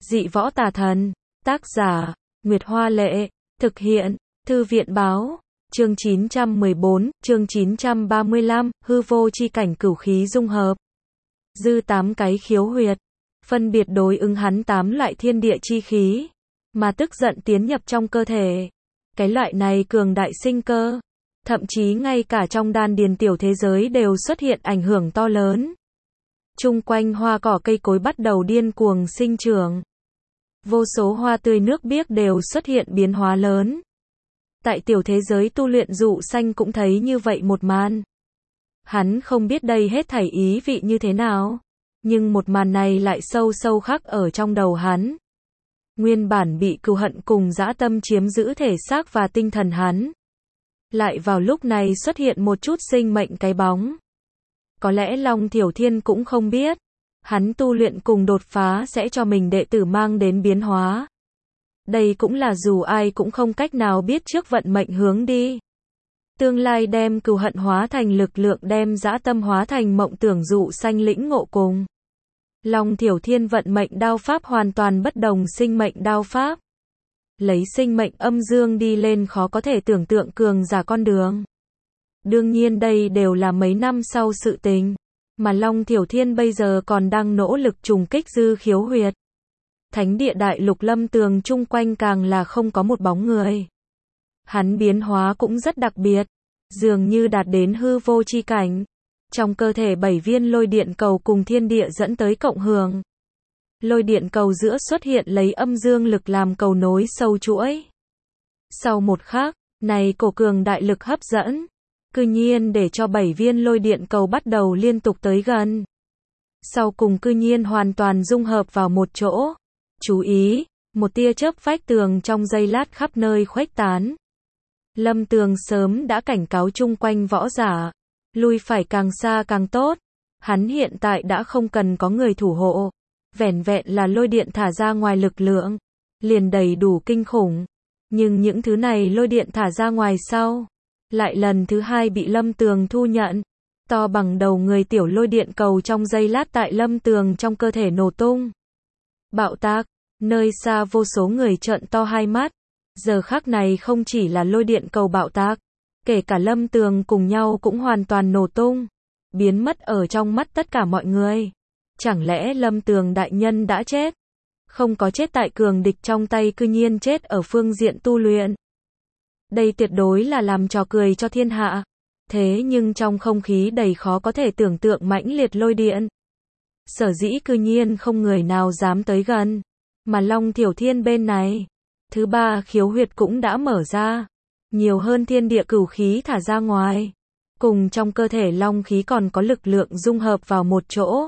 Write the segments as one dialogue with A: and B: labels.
A: Dị võ tà thần. Tác giả, Nguyệt Hoa Lệ. Thực hiện, Thư viện Báo. Chương 914, chương 935, hư vô chi cảnh cửu khí dung hợp. Dư 8 cái khiếu huyệt. Phân biệt đối ứng hắn 8 loại thiên địa chi khí. Mà tức giận tiến nhập trong cơ thể. Cái loại này cường đại sinh cơ. Thậm chí ngay cả trong đan điền tiểu thế giới đều xuất hiện ảnh hưởng to lớn. Chung quanh hoa cỏ cây cối bắt đầu điên cuồng sinh trưởng. Vô số hoa tươi nước biếc đều xuất hiện biến hóa lớn. Tại tiểu thế giới tu luyện dụ xanh cũng thấy như vậy một màn. Hắn không biết đây hết thảy ý vị như thế nào. Nhưng một màn này lại sâu sâu khắc ở trong đầu hắn. Nguyên bản bị cừu hận cùng dã tâm chiếm giữ thể xác và tinh thần hắn. Lại vào lúc này xuất hiện một chút sinh mệnh cái bóng. Có lẽ Long Thiểu Thiên cũng không biết. Hắn tu luyện cùng đột phá sẽ cho mình đệ tử mang đến biến hóa. Đây cũng là dù ai cũng không cách nào biết trước vận mệnh hướng đi. Tương lai đem cừu hận hóa thành lực lượng, đem dã tâm hóa thành mộng tưởng dụ xanh lĩnh ngộ cùng. Long Thiểu Thiên vận mệnh đao pháp hoàn toàn bất đồng sinh mệnh đao pháp. Lấy sinh mệnh âm dương đi lên khó có thể tưởng tượng cường giả con đường. Đương nhiên đây đều là mấy năm sau sự tình. Mà Long Thiểu Thiên bây giờ còn đang nỗ lực trùng kích dư khiếu huyệt. Thánh địa đại lục Lâm Tường chung quanh càng là không có một bóng người. Hắn biến hóa cũng rất đặc biệt. Dường như đạt đến hư vô chi cảnh. Trong cơ thể 7 viên lôi điện cầu cùng thiên địa dẫn tới cộng hưởng. Lôi điện cầu giữa xuất hiện lấy âm dương lực làm cầu nối sâu chuỗi. Sau một khắc, này cổ cường đại lực hấp dẫn. Cư nhiên để cho 7 viên lôi điện cầu bắt đầu liên tục tới gần. Sau cùng cư nhiên hoàn toàn dung hợp vào một chỗ. Chú ý, một tia chớp vách tường trong giây lát khắp nơi khuếch tán. Lâm Tường sớm đã cảnh cáo chung quanh võ giả. Lui phải càng xa càng tốt. Hắn hiện tại đã không cần có người thủ hộ. Vẻn vẹn là lôi điện thả ra ngoài lực lượng. Liền đầy đủ kinh khủng. Nhưng những thứ này lôi điện thả ra ngoài sau. Lại lần thứ hai bị Lâm Tường thu nhận. To bằng đầu người tiểu lôi điện cầu trong giây lát tại Lâm Tường trong cơ thể nổ tung. Bạo tạc. Nơi xa vô số người trợn to hai mắt. Giờ khắc này không chỉ là lôi điện cầu bạo tạc. Kể cả Lâm Tường cùng nhau cũng hoàn toàn nổ tung. Biến mất ở trong mắt tất cả mọi người. Chẳng lẽ Lâm Tường đại nhân đã chết? Không có chết tại cường địch trong tay, cư nhiên chết ở phương diện tu luyện. Đây tuyệt đối là làm trò cười cho thiên hạ. Thế nhưng trong không khí đầy khó có thể tưởng tượng mãnh liệt lôi điện. Sở dĩ cư nhiên không người nào dám tới gần. Mà Long Thiểu Thiên bên này. Thứ 3 khiếu huyệt cũng đã mở ra. Nhiều hơn thiên địa cửu khí thả ra ngoài. Cùng trong cơ thể long khí còn có lực lượng dung hợp vào một chỗ.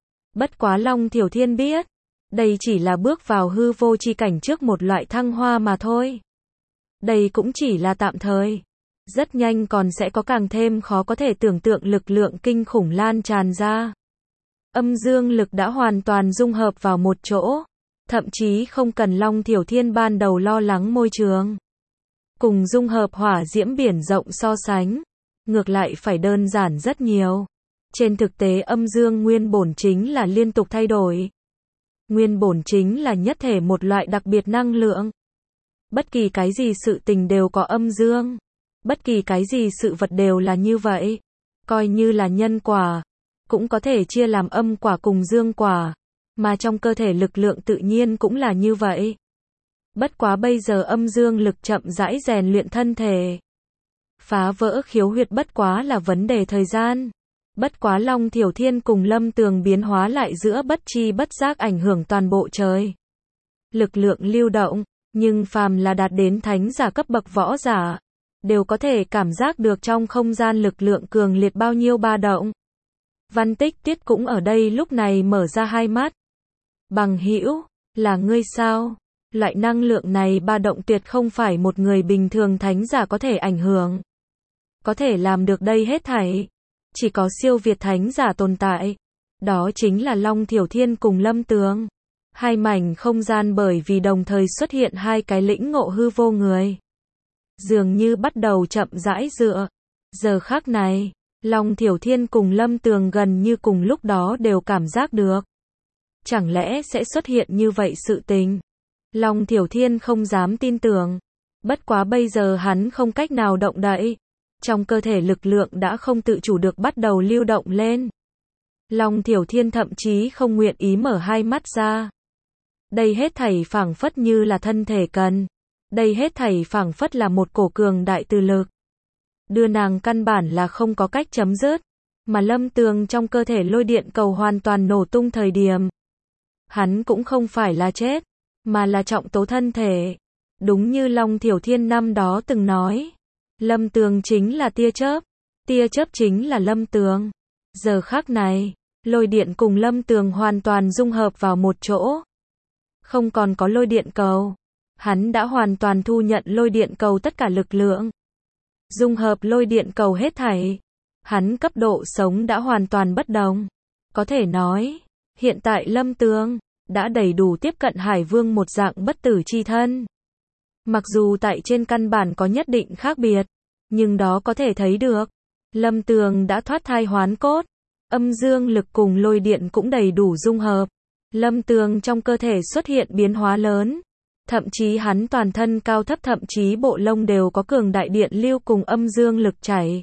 A: Bất quá Long Thiểu Thiên biết. Đây chỉ là bước vào hư vô chi cảnh trước một loại thăng hoa mà thôi. Đây cũng chỉ là tạm thời. Rất nhanh còn sẽ có càng thêm khó có thể tưởng tượng lực lượng kinh khủng lan tràn ra. Âm dương lực đã hoàn toàn dung hợp vào một chỗ. Thậm chí không cần Long Thiểu Thiên ban đầu lo lắng môi trường. Cùng dung hợp hỏa diễm biển rộng so sánh. Ngược lại phải đơn giản rất nhiều. Trên thực tế âm dương nguyên bổn chính là liên tục thay đổi. Nguyên bổn chính là nhất thể một loại đặc biệt năng lượng. Bất kỳ cái gì sự tình đều có âm dương. Bất kỳ cái gì sự vật đều là như vậy. Coi như là nhân quả. Cũng có thể chia làm âm quả cùng dương quả. Mà trong cơ thể lực lượng tự nhiên cũng là như vậy. Bất quá bây giờ âm dương lực chậm rãi rèn luyện thân thể. Phá vỡ khiếu huyệt bất quá là vấn đề thời gian. Bất quá Long Thiểu Thiên cùng Lâm Tường biến hóa lại giữa bất chi bất giác ảnh hưởng toàn bộ trời. Lực lượng lưu động, nhưng phàm là đạt đến thánh giả cấp bậc võ giả, đều có thể cảm giác được trong không gian lực lượng cường liệt bao nhiêu ba động. Văn Tích Tiết cũng ở đây lúc này mở ra hai mắt. Bằng hữu, là ngươi sao? Loại năng lượng này ba động tuyệt không phải một người bình thường thánh giả có thể ảnh hưởng. Có thể làm được đây hết thảy. Chỉ có siêu việt thánh giả tồn tại. Đó chính là Long Thiểu Thiên cùng Lâm Tường. Hai mảnh không gian bởi vì đồng thời xuất hiện hai cái lĩnh ngộ hư vô người. Dường như bắt đầu chậm rãi dựa. Giờ khắc này, Long Thiểu Thiên cùng Lâm Tường gần như cùng lúc đó đều cảm giác được. Chẳng lẽ sẽ xuất hiện như vậy sự tình? Long Thiểu Thiên không dám tin tưởng. Bất quá bây giờ hắn không cách nào động đậy. Trong cơ thể lực lượng đã không tự chủ được bắt đầu lưu động lên. Long Thiểu Thiên thậm chí không nguyện ý mở hai mắt ra. Đây hết thảy phảng phất như là thân thể cần. Đây hết thảy phảng phất là một cổ cường đại từ lực. Đưa nàng căn bản là không có cách chấm dứt. Mà Lâm Tường trong cơ thể lôi điện cầu hoàn toàn nổ tung thời điểm. Hắn cũng không phải là chết, mà là trọng tố thân thể. Đúng như Long Thiểu Thiên năm đó từng nói. Lâm Tường chính là tia chớp chính là Lâm Tường. Giờ khắc này, lôi điện cùng Lâm Tường hoàn toàn dung hợp vào một chỗ. Không còn có lôi điện cầu. Hắn đã hoàn toàn thu nhận lôi điện cầu tất cả lực lượng. Dung hợp lôi điện cầu hết thảy. Hắn cấp độ sống đã hoàn toàn bất đồng. Có thể nói, hiện tại Lâm Tường đã đầy đủ tiếp cận Hải Vương một dạng bất tử chi thân. Mặc dù tại trên căn bản có nhất định khác biệt, nhưng đó có thể thấy được. Lâm Tường đã thoát thai hoán cốt. Âm dương lực cùng lôi điện cũng đầy đủ dung hợp. Lâm Tường trong cơ thể xuất hiện biến hóa lớn. Thậm chí hắn toàn thân cao thấp thậm chí bộ lông đều có cường đại điện lưu cùng âm dương lực chảy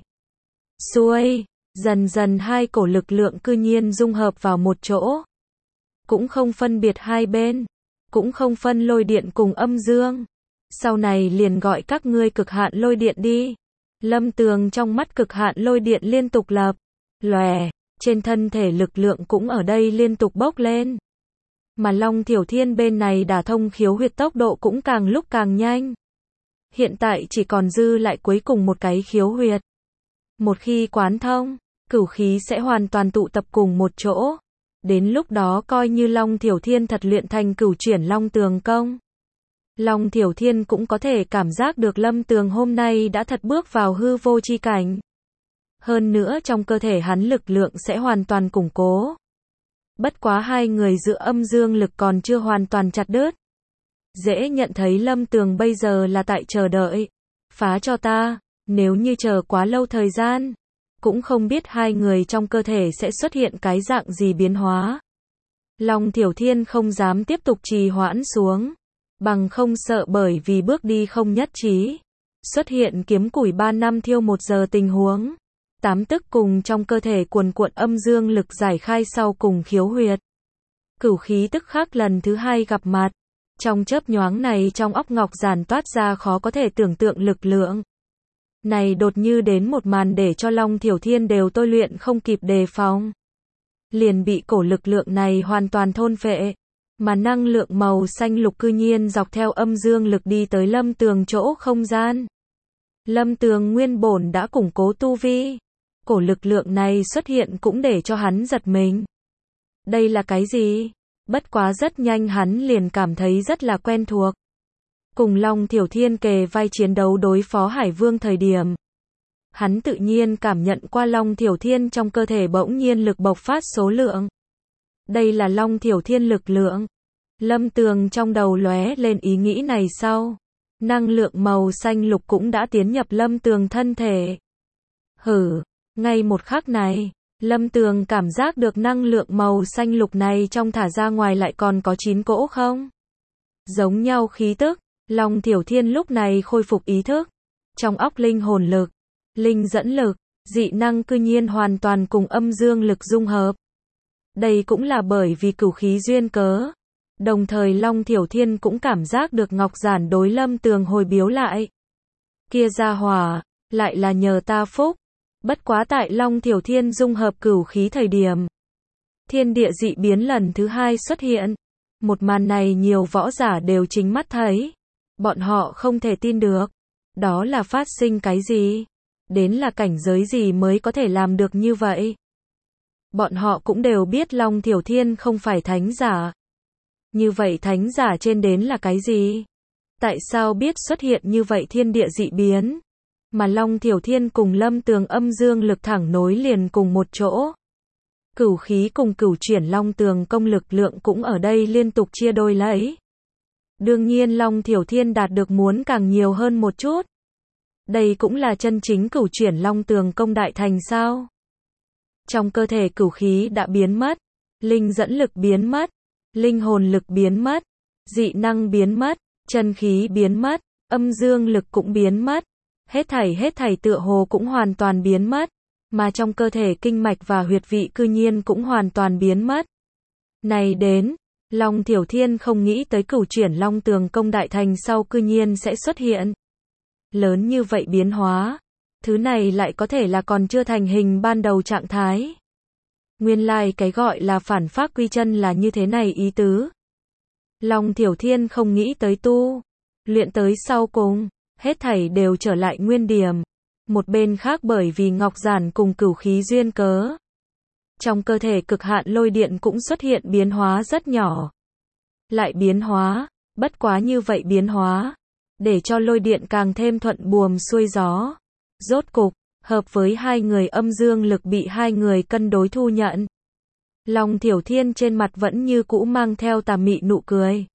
A: xuôi. Dần dần hai cổ lực lượng cư nhiên dung hợp vào một chỗ. Cũng không phân biệt hai bên. Cũng không phân lôi điện cùng âm dương. Sau này liền gọi các ngươi cực hạn lôi điện đi. Lâm Tường trong mắt cực hạn lôi điện liên tục lập lòe. Trên thân thể lực lượng cũng ở đây liên tục bốc lên. Mà Long Thiểu Thiên bên này đả thông khiếu huyệt tốc độ cũng càng lúc càng nhanh. Hiện tại chỉ còn dư lại cuối cùng một cái khiếu huyệt. Một khi quán thông, cửu khí sẽ hoàn toàn tụ tập cùng một chỗ. Đến lúc đó coi như Long Thiểu Thiên thật luyện thành cửu chuyển Long Tường công. Long Thiểu Thiên cũng có thể cảm giác được Lâm Tường hôm nay đã thật bước vào hư vô chi cảnh. Hơn nữa trong cơ thể hắn lực lượng sẽ hoàn toàn củng cố. Bất quá hai người giữa âm dương lực còn chưa hoàn toàn chặt đứt. Dễ nhận thấy Lâm Tường bây giờ là tại chờ đợi. Phá cho ta, nếu như chờ quá lâu thời gian, cũng không biết hai người trong cơ thể sẽ xuất hiện cái dạng gì biến hóa. Long Thiểu Thiên không dám tiếp tục trì hoãn xuống. Bằng không sợ bởi vì bước đi không nhất trí. Xuất hiện kiếm củi 3 năm thiêu 1 giờ tình huống. Tám tức cùng trong cơ thể cuồn cuộn âm dương lực giải khai sau cùng khiếu huyệt. Cửu khí tức khắc lần thứ hai gặp mặt. Trong chớp nhoáng này trong óc Ngọc Giản toát ra khó có thể tưởng tượng lực lượng. Này đột như đến một màn để cho Long Thiểu Thiên đều tôi luyện không kịp đề phòng. Liền bị cổ lực lượng này hoàn toàn thôn phệ. Mà năng lượng màu xanh lục cư nhiên dọc theo âm dương lực đi tới Lâm Tường chỗ không gian. Lâm Tường nguyên bổn đã củng cố tu vi. Cổ lực lượng này xuất hiện cũng để cho hắn giật mình. Đây là cái gì? Bất quá rất nhanh hắn liền cảm thấy rất là quen thuộc. Cùng Long Thiểu Thiên kề vai chiến đấu đối phó Hải Vương thời điểm. Hắn tự nhiên cảm nhận qua Long Thiểu Thiên trong cơ thể bỗng nhiên lực bộc phát số lượng. Đây là Long Thiểu Thiên lực lượng. Lâm Tường trong đầu lóe lên ý nghĩ này sau. Năng lượng màu xanh lục cũng đã tiến nhập Lâm Tường thân thể. Ngay một khắc này, Lâm Tường cảm giác được năng lượng màu xanh lục này trong thả ra ngoài lại còn có 9 cỗ không? Giống nhau khí tức, Long Thiểu Thiên lúc này khôi phục ý thức. Trong óc linh hồn lực, linh dẫn lực, dị năng cư nhiên hoàn toàn cùng âm dương lực dung hợp. Đây cũng là bởi vì cửu khí duyên cớ. Đồng thời Long Thiểu Thiên cũng cảm giác được Ngọc Giản đối Lâm Tường hồi biếu lại. Kia gia hỏa, lại là nhờ ta phúc. Bất quá tại Long Thiểu Thiên dung hợp cửu khí thời điểm. Thiên địa dị biến lần thứ hai xuất hiện. Một màn này nhiều võ giả đều chính mắt thấy. Bọn họ không thể tin được. Đó là phát sinh cái gì? Đến là cảnh giới gì mới có thể làm được như vậy? Bọn họ cũng đều biết Long Thiểu Thiên không phải thánh giả. Như vậy thánh giả trên đến là cái gì? Tại sao biết xuất hiện như vậy thiên địa dị biến? Mà Long Thiểu Thiên cùng Lâm Tường âm dương lực thẳng nối liền cùng một chỗ. Cửu khí cùng cửu chuyển Long Tường công lực lượng cũng ở đây liên tục chia đôi lấy. Đương nhiên Long Thiểu Thiên đạt được muốn càng nhiều hơn một chút. Đây cũng là chân chính cửu chuyển Long Tường công đại thành sao? Trong cơ thể cửu khí đã biến mất, linh dẫn lực biến mất, linh hồn lực biến mất, dị năng biến mất, chân khí biến mất, âm dương lực cũng biến mất. Hết thảy tựa hồ cũng hoàn toàn biến mất, mà trong cơ thể kinh mạch và huyệt vị cư nhiên cũng hoàn toàn biến mất. Này đến, Long Thiểu Thiên không nghĩ tới cửu chuyển Long Tường công đại thành sau cư nhiên sẽ xuất hiện. Lớn như vậy biến hóa, thứ này lại có thể là còn chưa thành hình ban đầu trạng thái. Nguyên lai cái gọi là phản phác quy chân là như thế này ý tứ. Long Thiểu Thiên không nghĩ tới tu luyện tới sau cùng, hết thảy đều trở lại nguyên điểm. Một bên khác bởi vì ngọc giản cùng cửu khí duyên cớ, trong cơ thể cực hạn lôi điện cũng xuất hiện biến hóa rất nhỏ. Lại biến hóa, bất quá như vậy biến hóa, để cho lôi điện càng thêm thuận buồm xuôi gió. Rốt cục, hợp với hai người âm dương lực bị hai người cân đối thu nhận. Long Thiểu Thiên trên mặt vẫn như cũ mang theo tà mị nụ cười.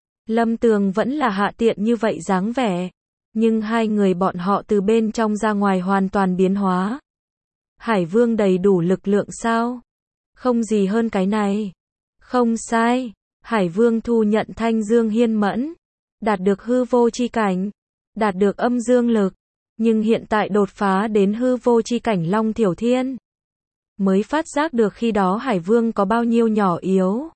A: Lâm Tường vẫn là hạ tiện như vậy dáng vẻ, nhưng hai người bọn họ từ bên trong ra ngoài hoàn toàn biến hóa. Hải Vương đầy đủ lực lượng sao? Không gì hơn cái này. Không sai, Hải Vương thu nhận Thanh Dương Hiên Mẫn, đạt được hư vô chi cảnh, đạt được âm dương lực, nhưng hiện tại đột phá đến hư vô chi cảnh Long Thiểu Thiên, mới phát giác được khi đó Hải Vương có bao nhiêu nhỏ yếu.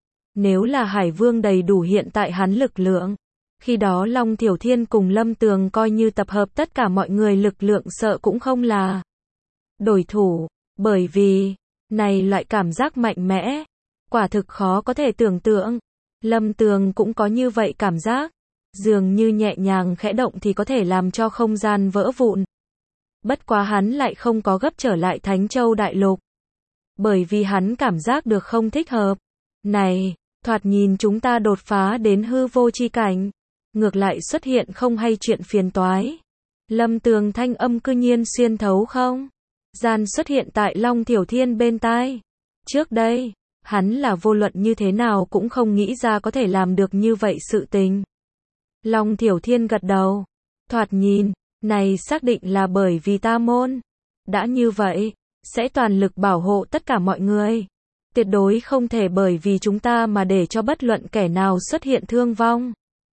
A: Nếu là Hải Vương đầy đủ hiện tại hắn lực lượng, khi đó Long Thiểu Thiên cùng Lâm Tường coi như tập hợp tất cả mọi người lực lượng sợ cũng không là đối thủ, bởi vì, này loại cảm giác mạnh mẽ, quả thực khó có thể tưởng tượng. Lâm Tường cũng có như vậy cảm giác, dường như nhẹ nhàng khẽ động thì có thể làm cho không gian vỡ vụn. Bất quá hắn lại không có gấp trở lại Thánh Châu Đại Lục, bởi vì hắn cảm giác được không thích hợp. Này, thoạt nhìn chúng ta đột phá đến hư vô chi cảnh, ngược lại xuất hiện không hay chuyện phiền toái. Lâm Tường thanh âm cư nhiên xuyên thấu không gian xuất hiện tại Long Thiểu Thiên bên tai. Trước đây, hắn là vô luận như thế nào cũng không nghĩ ra có thể làm được như vậy sự tình. Long Thiểu Thiên gật đầu. Thoạt nhìn, này xác định là bởi vì ta môn. Đã như vậy, sẽ toàn lực bảo hộ tất cả mọi người. Tuyệt đối không thể bởi vì chúng ta mà để cho bất luận kẻ nào xuất hiện thương vong.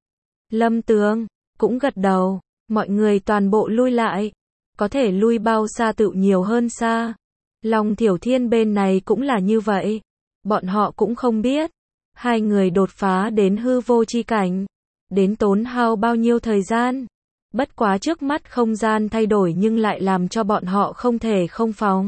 A: Lâm Tường cũng gật đầu. Mọi người toàn bộ lui lại. Có thể lui bao xa tự nhiều hơn xa. Long Thiểu Thiên bên này cũng là như vậy. Bọn họ cũng không biết. Hai người đột phá đến hư vô chi cảnh. Đến tốn hao bao nhiêu thời gian. Bất quá trước mắt không gian thay đổi nhưng lại làm cho bọn họ không thể không phòng.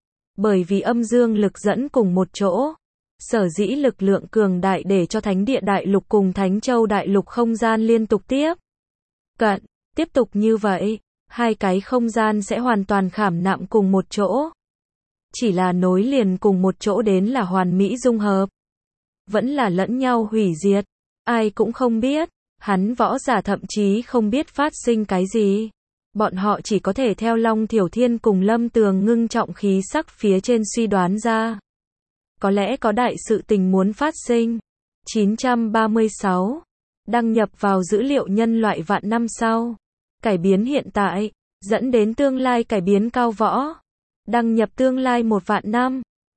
A: Bởi vì âm dương lực dẫn cùng một chỗ. Sở dĩ lực lượng cường đại để cho Thánh Địa Đại Lục cùng Thánh Châu Đại Lục không gian liên tục tiếp cận. Tiếp tục như vậy, hai cái không gian sẽ hoàn toàn khảm nạm cùng một chỗ. Chỉ là nối liền cùng một chỗ đến là hoàn mỹ dung hợp. Vẫn là lẫn nhau hủy diệt. Ai cũng không biết. Hắn võ giả thậm chí không biết phát sinh cái gì. Bọn họ chỉ có thể theo Long Thiểu Thiên cùng Lâm Tường ngưng trọng khí sắc phía trên suy đoán ra. Có lẽ có đại sự tình muốn phát sinh. 936. Đăng nhập vào dữ liệu nhân loại vạn năm sau. Cải biến hiện tại, dẫn đến tương lai cải biến cao võ. Đăng nhập tương lai 1 vạn năm.